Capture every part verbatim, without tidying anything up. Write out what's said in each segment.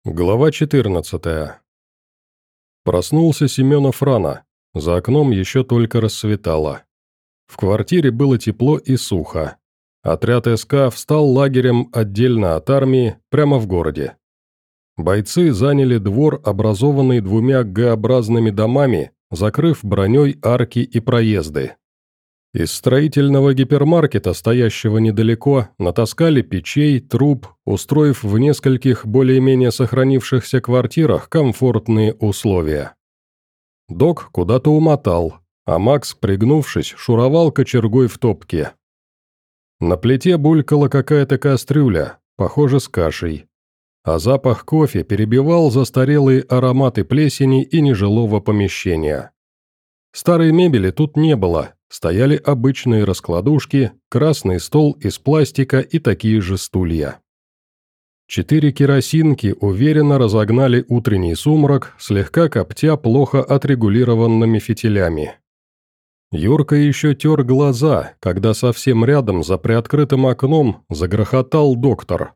Глава четырнадцатая. Проснулся Семенов рано, за окном еще только рассветало. В квартире было тепло и сухо. Отряд СК встал лагерем отдельно от армии, прямо в городе. Бойцы заняли двор, образованный двумя Г-образными домами, закрыв броней арки и проезды. Из строительного гипермаркета, стоящего недалеко, натаскали печей, труб, устроив в нескольких более-менее сохранившихся квартирах комфортные условия. Док куда-то умотал, а Макс, пригнувшись, шуровал кочергой в топке. На плите булькала какая-то кастрюля, похоже, с кашей. А запах кофе перебивал застарелые ароматы плесени и нежилого помещения. Старой мебели тут не было. Стояли обычные раскладушки, красный стол из пластика и такие же стулья. Четыре керосинки уверенно разогнали утренний сумрак, слегка коптя плохо отрегулированными фитилями. Юрка еще тер глаза, когда совсем рядом за приоткрытым окном загрохотал доктор.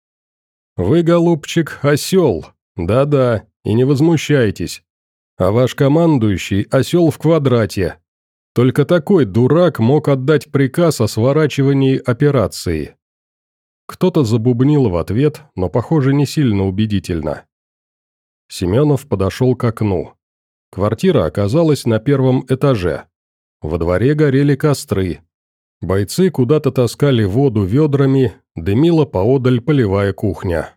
«Вы, голубчик, осел. Да-да, и не возмущайтесь. А ваш командующий осел в квадрате. Только такой дурак мог отдать приказ о сворачивании операции». Кто-то забубнил в ответ, но, похоже, не сильно убедительно. Семенов подошел к окну. Квартира оказалась на первом этаже. Во дворе горели костры. Бойцы куда-то таскали воду ведрами, дымила поодаль полевая кухня.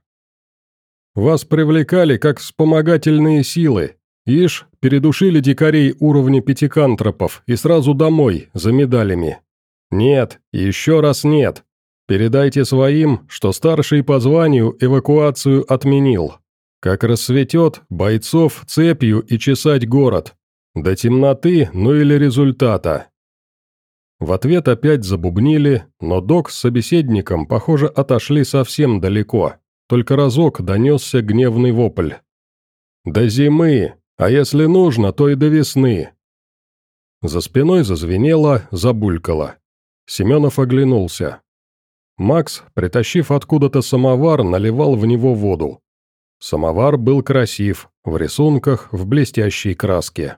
«Вас привлекали как вспомогательные силы. Ишь, передушили дикарей уровня пятикантропов и сразу домой, за медалями. Нет, еще раз нет. Передайте своим, что старший по званию эвакуацию отменил. Как рассветет, бойцов цепью и чесать город. До темноты, ну или результата». В ответ опять забубнили, но док с собеседником, похоже, отошли совсем далеко. Только разок донесся гневный вопль. «До зимы! А если нужно, то и до весны». За спиной зазвенело, забулькало. Семенов оглянулся. Макс, притащив откуда-то самовар, наливал в него воду. Самовар был красив, в рисунках, в блестящей краске.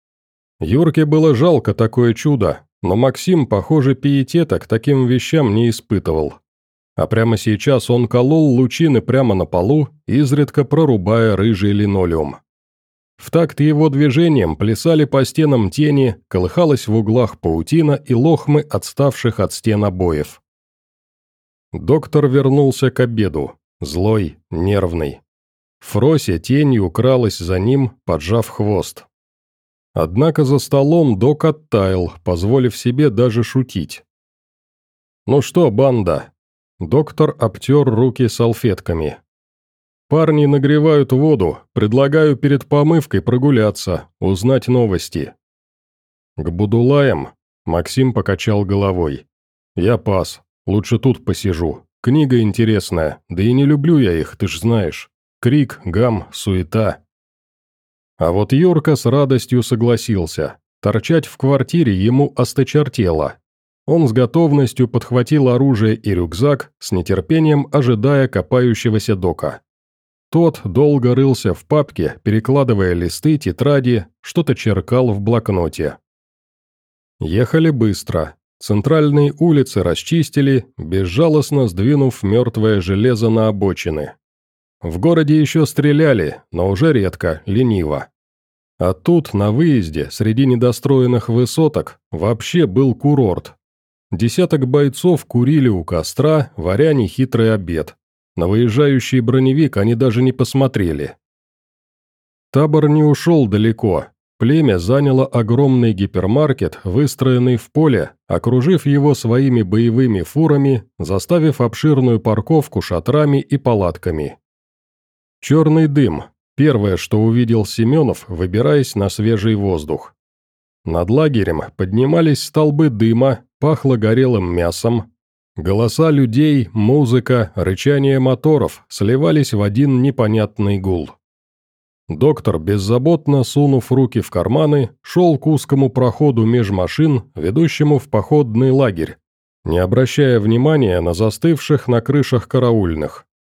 Юрке было жалко такое чудо, но Максим, похоже, пиетета к таким вещам не испытывал. А прямо сейчас он колол лучины прямо на полу, изредка прорубая рыжий линолеум. В такт его движением плясали по стенам тени, колыхалась в углах паутина и лохмы отставших от стен обоев. Доктор вернулся к обеду, злой, нервный. Фрося тенью кралась за ним, поджав хвост. Однако за столом док оттаял, позволив себе даже шутить. «Ну что, банда?» Доктор обтер руки салфетками. «Парни нагревают воду, предлагаю перед помывкой прогуляться, узнать новости». «К Будулаям?» Максим покачал головой. «Я пас, лучше тут посижу. Книга интересная, да и не люблю я их, ты ж знаешь. Крик, гам, суета». А вот Юрка с радостью согласился. Торчать в квартире ему осточертело. Он с готовностью подхватил оружие и рюкзак, с нетерпением ожидая копающегося дока. Тот долго рылся в папке, перекладывая листы, тетради, что-то черкал в блокноте. Ехали быстро. Центральные улицы расчистили, безжалостно сдвинув мертвое железо на обочины. В городе еще стреляли, но уже редко, лениво. А тут, на выезде, среди недостроенных высоток, вообще был курорт. Десяток бойцов курили у костра, варя нехитрый обед. На выезжающий броневик они даже не посмотрели. Табор не ушел далеко. Племя заняло огромный гипермаркет, выстроенный в поле, окружив его своими боевыми фурами, заставив обширную парковку шатрами и палатками. Черный дым – первое, что увидел Семенов, выбираясь на свежий воздух. Над лагерем поднимались столбы дыма, пахло горелым мясом. Голоса людей, музыка, рычание моторов сливались в один непонятный гул. Доктор, беззаботно сунув руки в карманы, шел к узкому проходу меж машин, ведущему в походный лагерь, не обращая внимания на застывших на крышах караульных.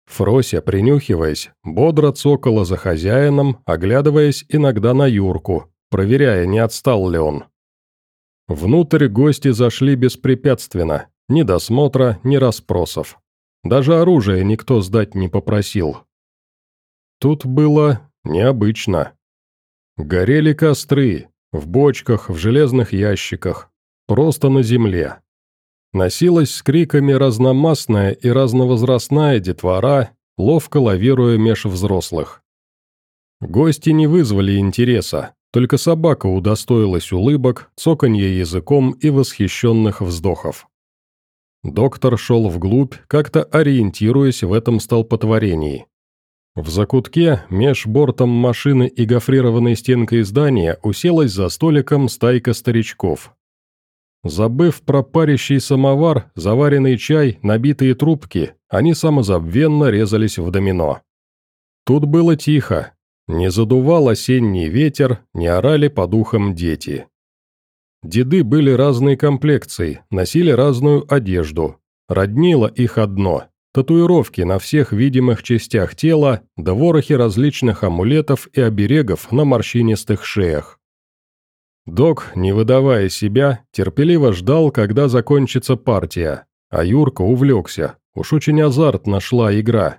Фрося, принюхиваясь, бодро цокала за хозяином, оглядываясь иногда на Юрку, проверяя, не отстал ли он. Внутрь гости зашли беспрепятственно, ни досмотра, ни расспросов. Даже оружие никто сдать не попросил. Тут было необычно. Горели костры, в бочках, в железных ящиках, просто на земле. Носилась с криками разномастная и разновозрастная детвора, ловко лавируя меж взрослых. Гости не вызвали интереса, только собака удостоилась улыбок, цоканья языком и восхищенных вздохов. Доктор шел вглубь, как-то ориентируясь в этом столпотворении. В закутке, меж бортом машины и гофрированной стенкой здания, уселась за столиком стайка старичков. Забыв про парящий самовар, заваренный чай, набитые трубки, они самозабвенно резались в домино. Тут было тихо. Не задувал осенний ветер, не орали по духам дети. Деды были разной комплекции, носили разную одежду. Роднило их одно – татуировки на всех видимых частях тела, да ворохи различных амулетов и оберегов на морщинистых шеях. Док, не выдавая себя, терпеливо ждал, когда закончится партия, а Юрка увлекся, уж очень азартно шла игра.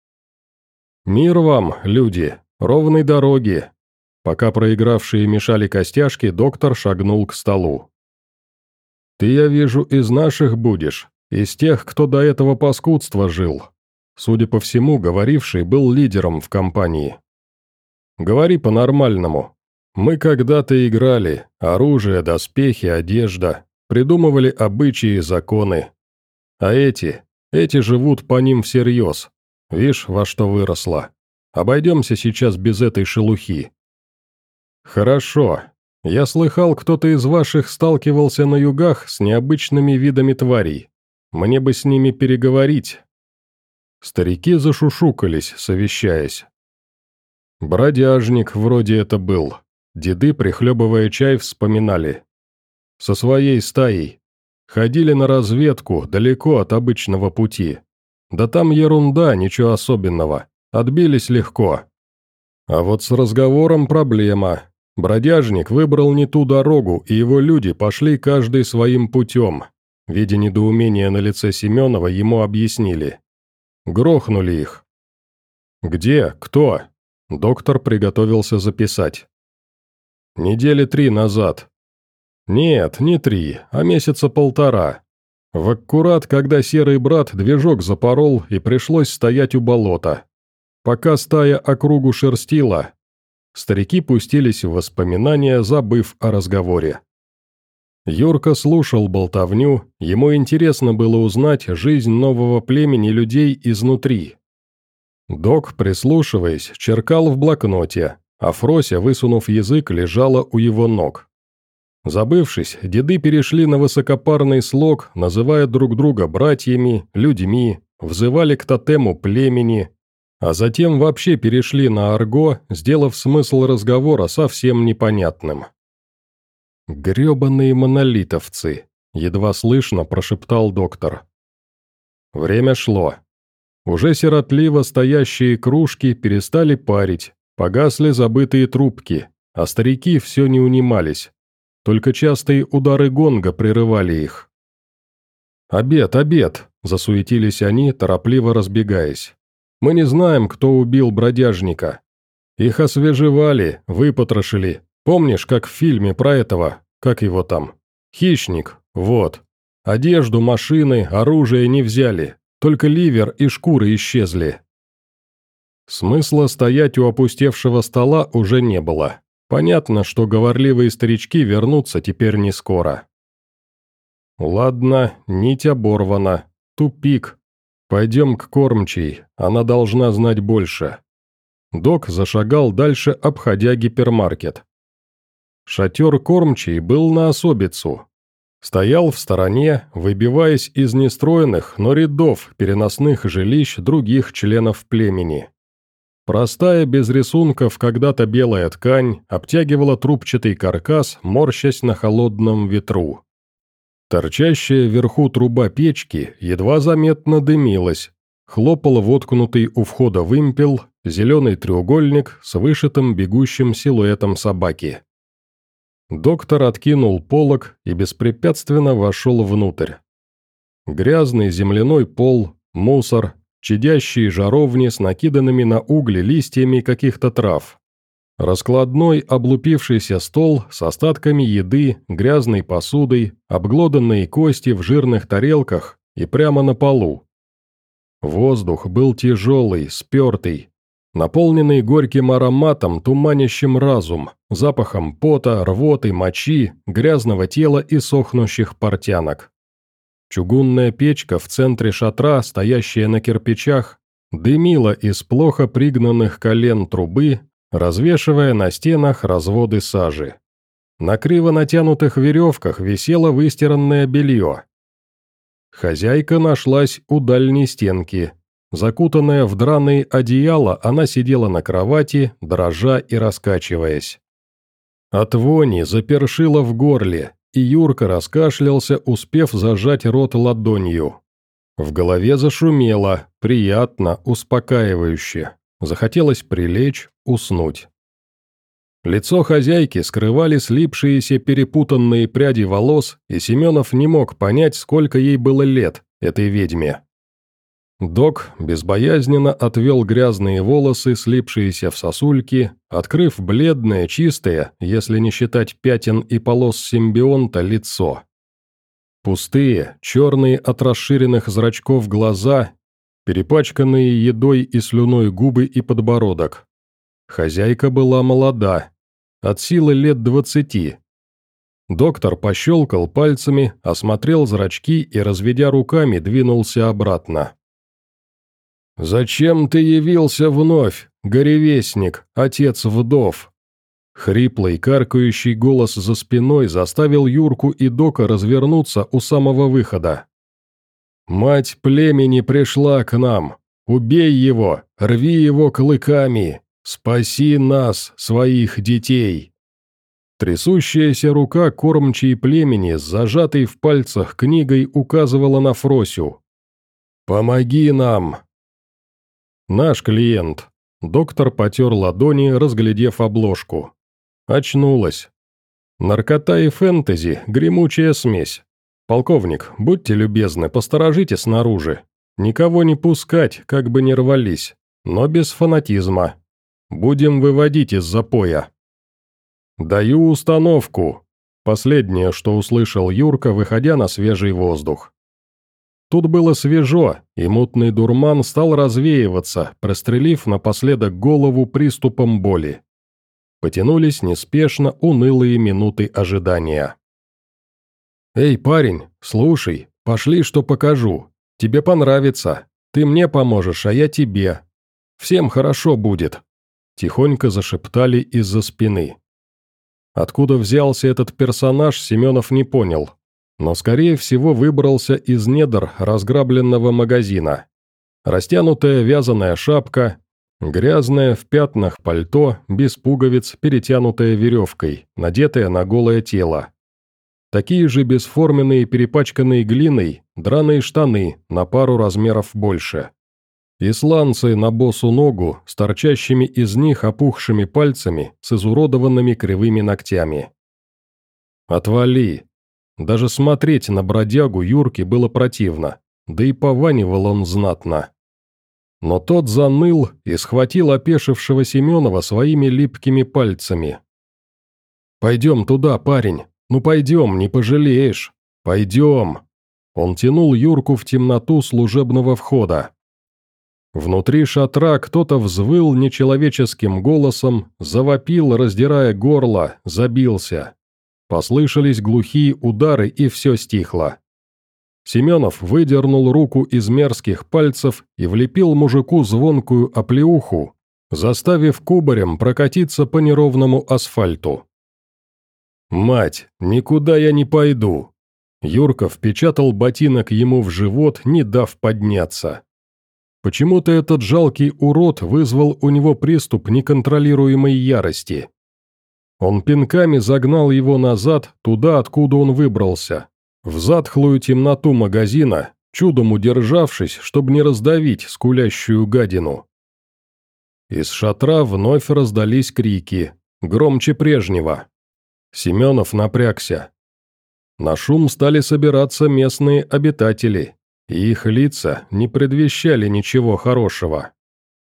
«Мир вам, люди, ровной дороги!» Пока проигравшие мешали костяшки, доктор шагнул к столу. «Ты, я вижу, из наших будешь, из тех, кто до этого паскудства жил». Судя по всему, говоривший был лидером в компании. «Говори по-нормальному. Мы когда-то играли, оружие, доспехи, одежда, придумывали обычаи и законы. А эти, эти живут по ним всерьез. Вишь, во что выросло. Обойдемся сейчас без этой шелухи». «Хорошо. Я слыхал, кто-то из ваших сталкивался на югах с необычными видами тварей. Мне бы с ними переговорить». Старики зашушукались, совещаясь. «Бродяжник вроде это был». Деды, прихлебывая чай, вспоминали. «Со своей стаей. Ходили на разведку, далеко от обычного пути. Да там ерунда, ничего особенного. Отбились легко. А вот с разговором проблема. Бродяжник выбрал не ту дорогу, и его люди пошли каждый своим путем». Видя недоумение на лице Семенова, ему объяснили. Грохнули их. «Где? Кто?» Доктор приготовился записать. «Недели три назад». «Нет, не три, а месяца полтора. В аккурат, когда серый брат движок запорол и пришлось стоять у болота. Пока стая округу шерстила». Старики пустились в воспоминания, забыв о разговоре. Юрка слушал болтовню, ему интересно было узнать жизнь нового племени людей изнутри. Док, прислушиваясь, черкал в блокноте, а Фрося, высунув язык, лежала у его ног. Забывшись, деды перешли на высокопарный слог, называя друг друга братьями, людьми, взывали к тотему племени, а затем вообще перешли на арго, сделав смысл разговора совсем непонятным. «Гребаные монолитовцы», — едва слышно прошептал доктор. Время шло. Уже сиротливо стоящие кружки перестали парить, погасли забытые трубки, а старики все не унимались. Только частые удары гонга прерывали их. «Обед, обед!» – засуетились они, торопливо разбегаясь. «Мы не знаем, кто убил бродяжника. Их освежевали, выпотрошили. Помнишь, как в фильме про этого, как его там? Хищник, вот. Одежду, машины, оружие не взяли, только ливер и шкуры исчезли». Смысла стоять у опустевшего стола уже не было. Понятно, что говорливые старички вернутся теперь не скоро. «Ладно, нить оборвана. Тупик. Пойдем к кормчей, она должна знать больше». Док зашагал дальше, обходя гипермаркет. Шатер кормчей был на особицу. Стоял в стороне, выбиваясь из нестроенных, но рядов переносных жилищ других членов племени. Простая, без рисунков, когда-то белая ткань обтягивала трубчатый каркас, морщась на холодном ветру. Торчащая вверху труба печки едва заметно дымилась, хлопал воткнутый у входа вымпел, зеленый треугольник с вышитым бегущим силуэтом собаки. Доктор откинул полог и беспрепятственно вошел внутрь. Грязный земляной пол, мусор, чадящие жаровни с накиданными на угли листьями каких-то трав. Раскладной облупившийся стол с остатками еды, грязной посудой, обглоданные кости в жирных тарелках и прямо на полу. Воздух был тяжелый, спертый, наполненный горьким ароматом, туманящим разум, запахом пота, рвоты, мочи, грязного тела и сохнущих портянок. Чугунная печка в центре шатра, стоящая на кирпичах, дымила из плохо пригнанных колен трубы, развешивая на стенах разводы сажи. На криво натянутых веревках висело выстиранное белье. Хозяйка нашлась у дальней стенки. Закутанная в драные одеяла, она сидела на кровати, дрожа и раскачиваясь. От вони запершило в горле, и Юрка раскашлялся, успев зажать рот ладонью. В голове зашумело, приятно, успокаивающе. Захотелось прилечь, уснуть. Лицо хозяйки скрывали слипшиеся перепутанные пряди волос, и Семенов не мог понять, сколько ей было лет, этой ведьме. Док безбоязненно отвел грязные волосы, слипшиеся в сосульки, открыв бледное, чистое, если не считать пятен и полос симбионта, лицо. Пустые, черные от расширенных зрачков глаза, перепачканные едой и слюной губы и подбородок. Хозяйка была молода, от силы лет двадцати. Доктор пощелкал пальцами, осмотрел зрачки и, разведя руками, двинулся обратно. «Зачем ты явился вновь, горевестник, отец вдов?» Хриплый, каркающий голос за спиной заставил Юрку и Дока развернуться у самого выхода. «Мать племени пришла к нам. Убей его, рви его клыками. Спаси нас, своих детей!» Трясущаяся рука кормчей племени с зажатой в пальцах книгой указывала на Фросю. «Помоги нам!» «Наш клиент». Доктор потер ладони, разглядев обложку. Очнулась. «Наркота и фэнтези, гремучая смесь. Полковник, будьте любезны, посторожите снаружи. Никого не пускать, как бы не рвались, но без фанатизма. Будем выводить из запоя». «Даю установку», – последнее, что услышал Юрка, выходя на свежий воздух. Тут было свежо, и мутный дурман стал развеиваться, прострелив напоследок голову приступом боли. Потянулись неспешно унылые минуты ожидания. «Эй, парень, слушай, пошли, что покажу. Тебе понравится. Ты мне поможешь, а я тебе. Всем хорошо будет», – тихонько зашептали из-за спины. Откуда взялся этот персонаж, Семенов не понял, но, скорее всего, выбрался из недр разграбленного магазина. Растянутая вязаная шапка, грязное в пятнах пальто, без пуговиц, перетянутое веревкой, надетое на голое тело. Такие же бесформенные, перепачканные глиной, драные штаны на пару размеров больше. И сланцы на босу ногу с торчащими из них опухшими пальцами с изуродованными кривыми ногтями. «Отвали!» Даже смотреть на бродягу Юрке было противно, да и пованивал он знатно. Но тот заныл и схватил опешившего Семенова своими липкими пальцами. «Пойдем туда, парень, ну пойдем, не пожалеешь, пойдем!» Он тянул Юрку в темноту служебного входа. Внутри шатра кто-то взвыл нечеловеческим голосом, завопил, раздирая горло, забился. Послышались глухие удары, и все стихло. Семенов выдернул руку из мерзких пальцев и влепил мужику звонкую оплеуху, заставив кубарем прокатиться по неровному асфальту. «Мать, никуда я не пойду!» Юрка впечатал ботинок ему в живот, не дав подняться. Почему-то этот жалкий урод вызвал у него приступ неконтролируемой ярости. Он пинками загнал его назад, туда, откуда он выбрался, в затхлую темноту магазина, чудом удержавшись, чтобы не раздавить скулящую гадину. Из шатра вновь раздались крики, громче прежнего. Семенов напрягся. На шум стали собираться местные обитатели, и их лица не предвещали ничего хорошего.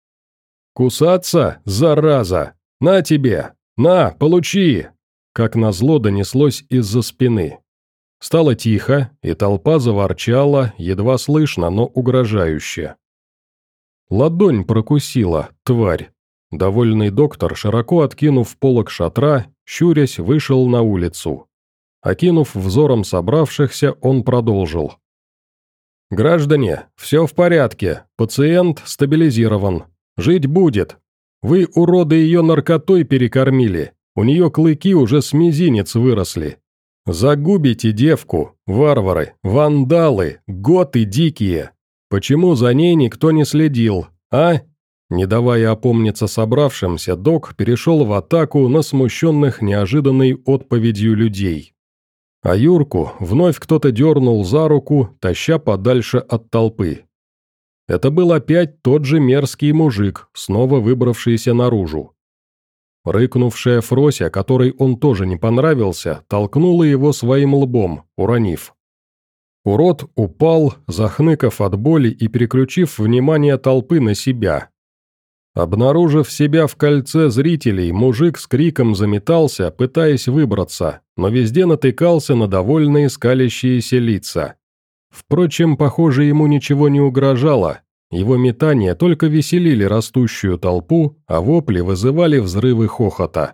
«Кусаться, зараза! На тебе! На, получи!» Как назло донеслось из-за спины. Стало тихо, и толпа заворчала, едва слышно, но угрожающе. Ладонь прокусила, тварь. Довольный доктор, широко откинув полог шатра, щурясь, вышел на улицу. Окинув взором собравшихся, он продолжил. «Граждане, все в порядке, пациент стабилизирован. Жить будет. Вы, уроды, ее наркотой перекормили, у нее клыки уже с мизинец выросли. Загубите девку, варвары, вандалы, готы дикие. Почему за ней никто не следил, а?» Не давая опомниться собравшимся, док перешел в атаку на смущенных неожиданной отповедью людей. А Юрку вновь кто-то дернул за руку, таща подальше от толпы. Это был опять тот же мерзкий мужик, снова выбравшийся наружу. Рыкнувшая Фрося, которой он тоже не понравился, толкнула его своим лбом, уронив. Урод упал, захныкав от боли и переключив внимание толпы на себя. Обнаружив себя в кольце зрителей, мужик с криком заметался, пытаясь выбраться, но везде натыкался на довольные скалящиеся лица. Впрочем, похоже, ему ничего не угрожало. Его метания только веселили растущую толпу, а вопли вызывали взрывы хохота.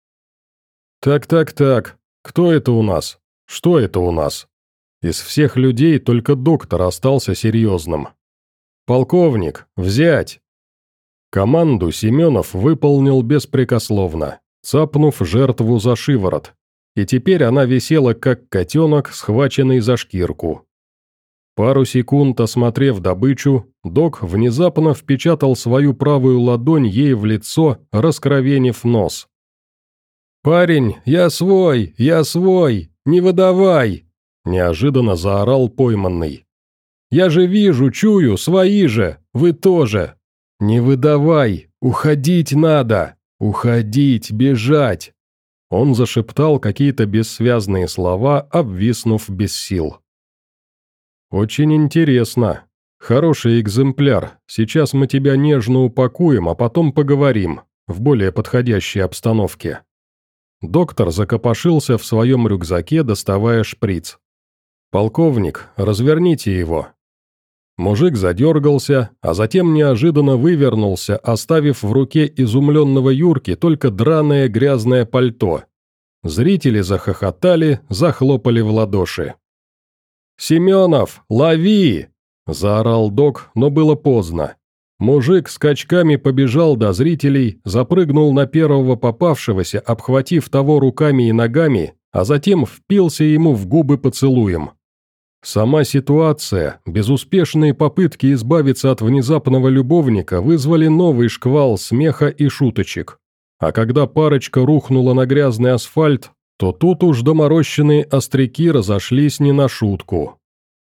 «Так-так-так, кто это у нас? Что это у нас?» Из всех людей только доктор остался серьезным. «Полковник, взять!» Команду Семенов выполнил беспрекословно, цапнув жертву за шиворот, и теперь она висела как котенок, схваченный за шкирку. Пару секунд осмотрев добычу, док внезапно впечатал свою правую ладонь ей в лицо, раскровенив нос. «Парень, я свой, я свой, не выдавай!» – неожиданно заорал пойманный. «Я же вижу, чую, свои же, вы тоже! Не выдавай, уходить надо, уходить, бежать!» Он зашептал какие-то бессвязные слова, обвиснув без сил. «Очень интересно. Хороший экземпляр. Сейчас мы тебя нежно упакуем, а потом поговорим, в более подходящей обстановке». Доктор закопошился в своем рюкзаке, доставая шприц. «Полковник, разверните его». Мужик задергался, а затем неожиданно вывернулся, оставив в руке изумленного Юрки только драное грязное пальто. Зрители захохотали, захлопали в ладоши. «Семенов, лови!» – заорал док, но было поздно. Мужик скачками побежал до зрителей, запрыгнул на первого попавшегося, обхватив того руками и ногами, а затем впился ему в губы поцелуем. Сама ситуация, безуспешные попытки избавиться от внезапного любовника вызвали новый шквал смеха и шуточек. А когда парочка рухнула на грязный асфальт, то тут уж доморощенные остряки разошлись не на шутку.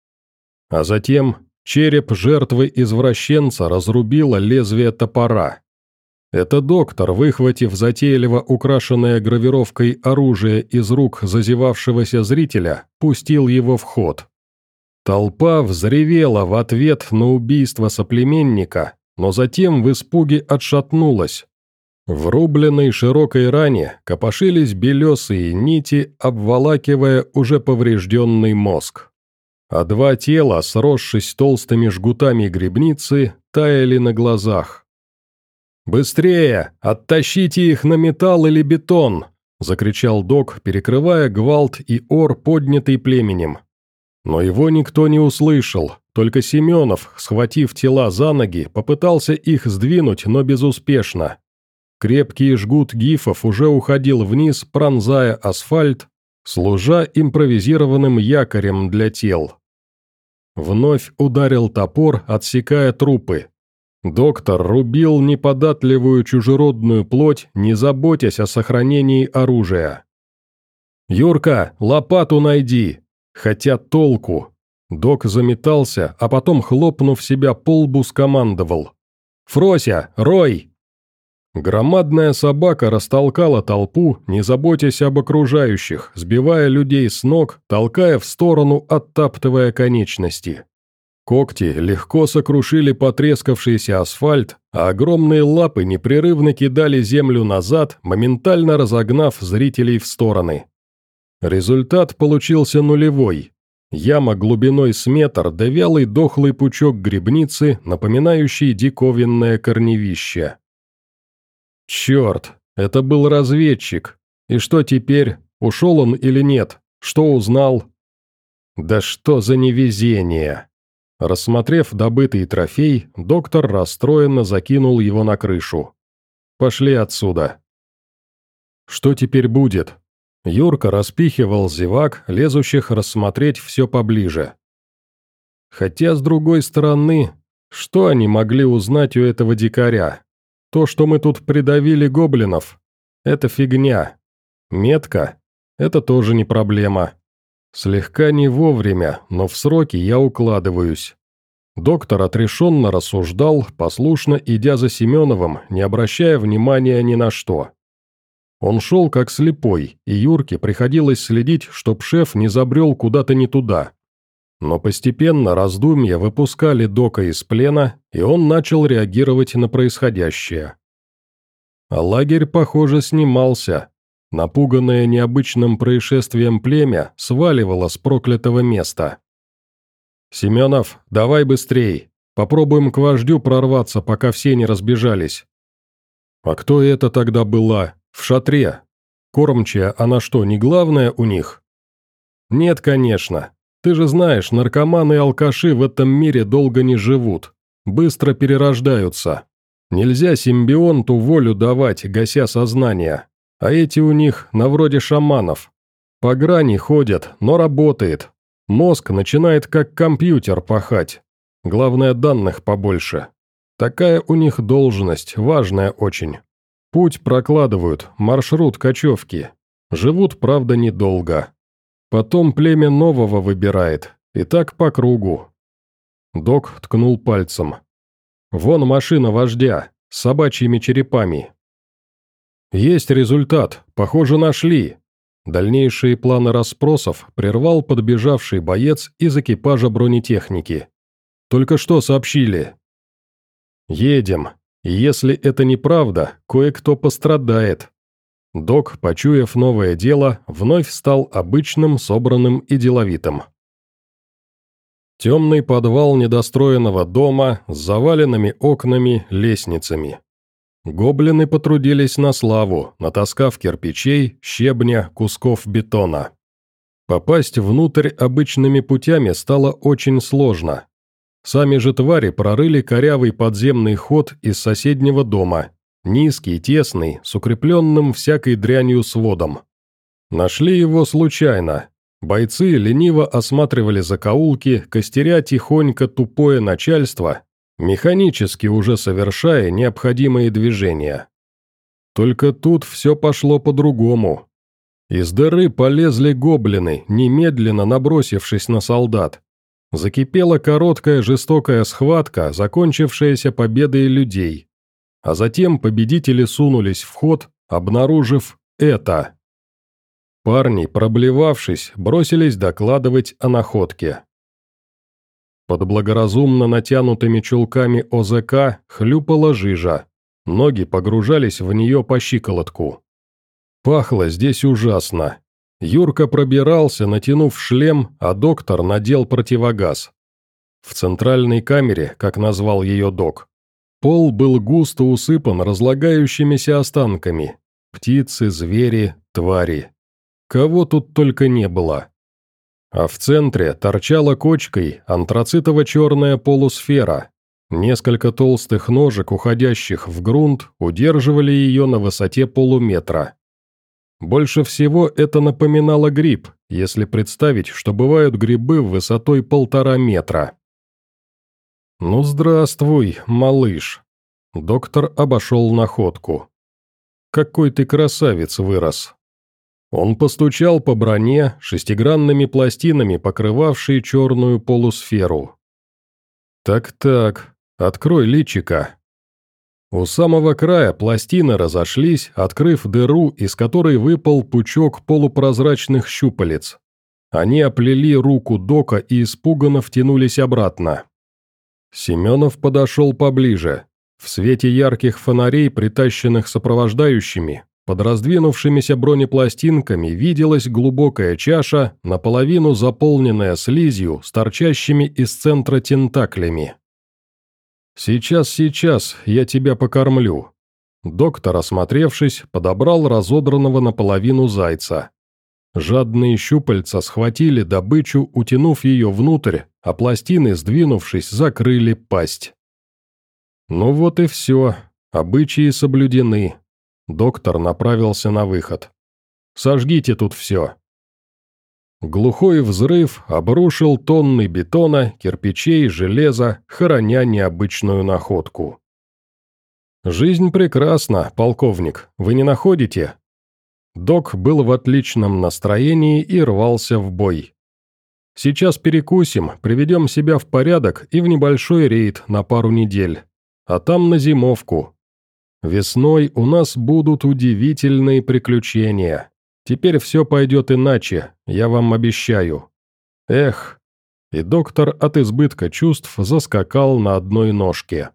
А затем череп жертвы извращенца разрубило лезвие топора. Это доктор, выхватив затейливо украшенное гравировкой оружие из рук зазевавшегося зрителя, пустил его в ход. Толпа взревела в ответ на убийство соплеменника, но затем в испуге отшатнулась. В рубленной широкой ране копошились белесые нити, обволакивая уже поврежденный мозг. А два тела, сросшись толстыми жгутами гребницы, таяли на глазах. «Быстрее! Оттащите их на металл или бетон!» – закричал док, перекрывая гвалт и ор, поднятый племенем. Но его никто не услышал, только Семенов, схватив тела за ноги, попытался их сдвинуть, но безуспешно. Крепкий жгут гифов уже уходил вниз, пронзая асфальт, служа импровизированным якорем для тел. Вновь ударил топор, отсекая трупы. Доктор рубил неподатливую чужеродную плоть, не заботясь о сохранении оружия. «Юрка, лопату найди!» Хотя толку. Док заметался, а потом, хлопнув себя по лбу, скомандовал: «Фрося, рой!» Громадная собака растолкала толпу, не заботясь об окружающих, сбивая людей с ног, толкая в сторону, оттаптывая конечности. Когти легко сокрушили потрескавшийся асфальт, а огромные лапы непрерывно кидали землю назад, моментально разогнав зрителей в стороны. Результат получился нулевой. Яма глубиной с метр да вялый дохлый пучок грибницы, напоминающий диковинное корневище. Черт, это был разведчик. И что теперь? Ушел он или нет? Что узнал? Да что за невезение! Рассмотрев добытый трофей, доктор расстроенно закинул его на крышу. «Пошли отсюда». «Что теперь будет?» Юрка распихивал зевак, лезущих рассмотреть все поближе. Хотя, с другой стороны, что они могли узнать у этого дикаря? То, что мы тут придавили гоблинов, это фигня. Метка – это тоже не проблема. Слегка не вовремя, но в сроки я укладываюсь. Доктор отрешенно рассуждал, послушно идя за Семеновым, не обращая внимания ни на что. Он шел как слепой, и Юрке приходилось следить, чтоб шеф не забрел куда-то не туда. Но постепенно раздумья выпускали Дока из плена, и он начал реагировать на происходящее. А лагерь, похоже, снимался. Напуганное необычным происшествием племя сваливало с проклятого места. «Семенов, давай быстрей. Попробуем к вождю прорваться, пока все не разбежались». «А кто это тогда была? В шатре? Кормчая, она что, не главная у них?» «Нет, конечно. Ты же знаешь, наркоманы и алкаши в этом мире долго не живут. Быстро перерождаются. Нельзя симбионту волю давать, гася сознание. А эти у них на вроде шаманов. По грани ходят, но работает. Мозг начинает как компьютер пахать. Главное, данных побольше. Такая у них должность, важная очень. Путь прокладывают, маршрут кочевки. Живут, правда, недолго. Потом племя нового выбирает, и так по кругу». Док ткнул пальцем. «Вон машина вождя, с собачьими черепами». «Есть результат, похоже, нашли». Дальнейшие планы расспросов прервал подбежавший боец из экипажа бронетехники. «Только что сообщили». «Едем, и если это неправда, кое-кто пострадает». Док, почуяв новое дело, вновь стал обычным, собранным и деловитым. Темный подвал недостроенного дома с заваленными окнами, лестницами. Гоблины потрудились на славу, натаскав кирпичей, щебня, кусков бетона. Попасть внутрь обычными путями стало очень сложно. Сами же твари прорыли корявый подземный ход из соседнего дома, низкий, тесный, с укрепленным всякой дрянью сводом. Нашли его случайно. Бойцы лениво осматривали закоулки, костеря тихонько тупое начальство, механически уже совершая необходимые движения. Только тут все пошло по-другому. Из дыры полезли гоблины, немедленно набросившись на солдат. Закипела короткая жестокая схватка, закончившаяся победой людей. А затем победители сунулись в ход, обнаружив это. Парни, проблевавшись, бросились докладывать о находке. Под благоразумно натянутыми чулками ОЗК хлюпала жижа, ноги погружались в нее по щиколотку. Пахло здесь ужасно. Юрка пробирался, натянув шлем, а доктор надел противогаз. В центральной камере, как назвал ее док, пол был густо усыпан разлагающимися останками. Птицы, звери, твари. Кого тут только не было. А в центре торчала кочкой антрацитово-черная полусфера. Несколько толстых ножек, уходящих в грунт, удерживали ее на высоте полуметра. Больше всего это напоминало гриб, если представить, что бывают грибы высотой полтора метра. «Ну, здравствуй, малыш!» Доктор обошел находку. «Какой ты красавец вырос!» Он постучал по броне, шестигранными пластинами покрывавшей черную полусферу. «Так-так, открой личико». У самого края пластины разошлись, открыв дыру, из которой выпал пучок полупрозрачных щупалец. Они оплели руку Дока и испуганно втянулись обратно. Семенов подошел поближе. В свете ярких фонарей, притащенных сопровождающими, под раздвинувшимися бронепластинками виделась глубокая чаша, наполовину заполненная слизью с торчащими из центра тентаклями. «Сейчас, сейчас, я тебя покормлю». Доктор, осмотревшись, подобрал разодранного наполовину зайца. Жадные щупальца схватили добычу, утянув ее внутрь, а пластины, сдвинувшись, закрыли пасть. Ну вот и все, обычаи соблюдены. Доктор направился на выход. «Сожгите тут все». Глухой взрыв обрушил тонны бетона, кирпичей, железа, хороня необычную находку. «Жизнь прекрасна, полковник, вы не находите?» Док был в отличном настроении и рвался в бой. «Сейчас перекусим, приведем себя в порядок и в небольшой рейд на пару недель. А там на зимовку. Весной у нас будут удивительные приключения. Теперь все пойдет иначе, я вам обещаю. Эх!» И доктор от избытка чувств заскакал на одной ножке.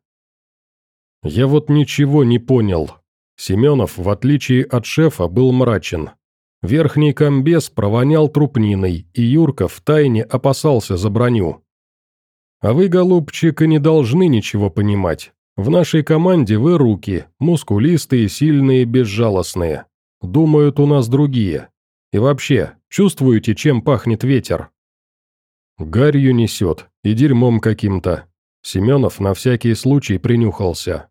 «Я вот ничего не понял». Семенов, в отличие от шефа, был мрачен. Верхний комбез провонял трупниной, и Юрка втайне опасался за броню. «А вы, голубчик, и не должны ничего понимать. В нашей команде вы руки, мускулистые, сильные, безжалостные. Думают, у нас другие. И вообще, чувствуете, чем пахнет ветер?» «Гарью несет, и дерьмом каким-то». Семенов на всякий случай принюхался.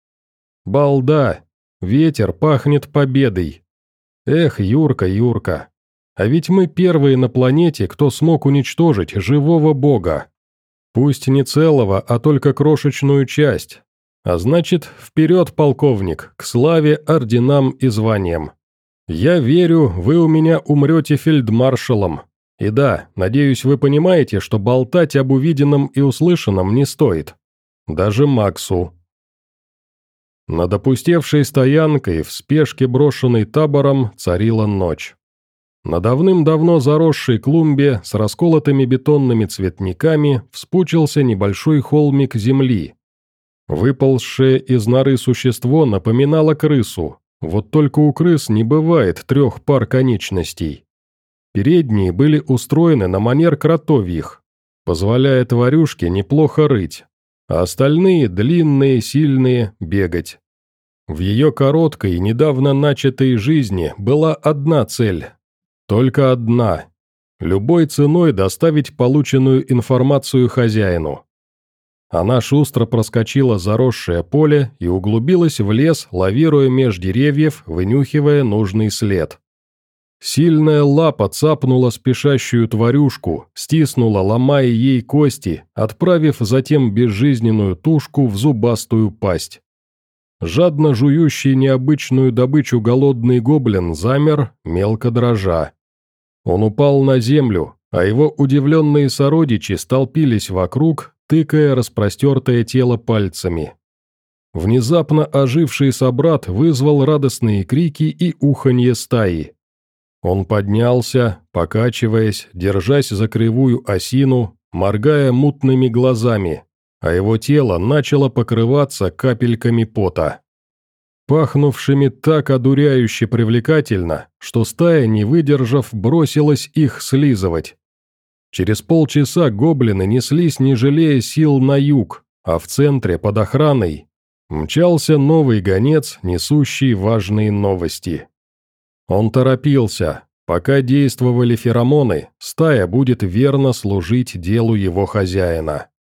«Балда! Ветер пахнет победой. Эх, Юрка, Юрка, а ведь мы первые на планете, кто смог уничтожить живого бога. Пусть не целого, а только крошечную часть. А значит, вперед, полковник, к славе, орденам и званиям. Я верю, вы у меня умрете фельдмаршалом. И да, надеюсь, вы понимаете, что болтать об увиденном и услышанном не стоит. Даже Максу». Над опустевшей стоянкой, в спешке брошенной табором, царила ночь. На давным-давно заросшей клумбе с расколотыми бетонными цветниками вспучился небольшой холмик земли. Выползшее из норы существо напоминало крысу, вот только у крыс не бывает трех пар конечностей. Передние были устроены на манер кротовьих, позволяя тварюшке неплохо рыть, а остальные, длинные, сильные, бегать. В ее короткой, недавно начатой жизни была одна цель. Только одна. Любой ценой доставить полученную информацию хозяину. Она шустро проскочила заросшее поле и углубилась в лес, лавируя меж деревьев, вынюхивая нужный след. Сильная лапа цапнула спешащую тварюшку, стиснула, ломая ей кости, отправив затем безжизненную тушку в зубастую пасть. Жадно жующий необычную добычу голодный гоблин замер, мелко дрожа. Он упал на землю, а его удивленные сородичи столпились вокруг, тыкая распростертое тело пальцами. Внезапно оживший собрат вызвал радостные крики и уханье стаи. Он поднялся, покачиваясь, держась за кривую осину, моргая мутными глазами, а его тело начало покрываться капельками пота, пахнувшими так одуряюще привлекательно, что стая, не выдержав, бросилась их слизывать. Через полчаса гоблины неслись, не жалея сил, на юг, а в центре, под охраной, мчался новый гонец, несущий важные новости. Он торопился. Пока действовали феромоны, стая будет верно служить делу его хозяина.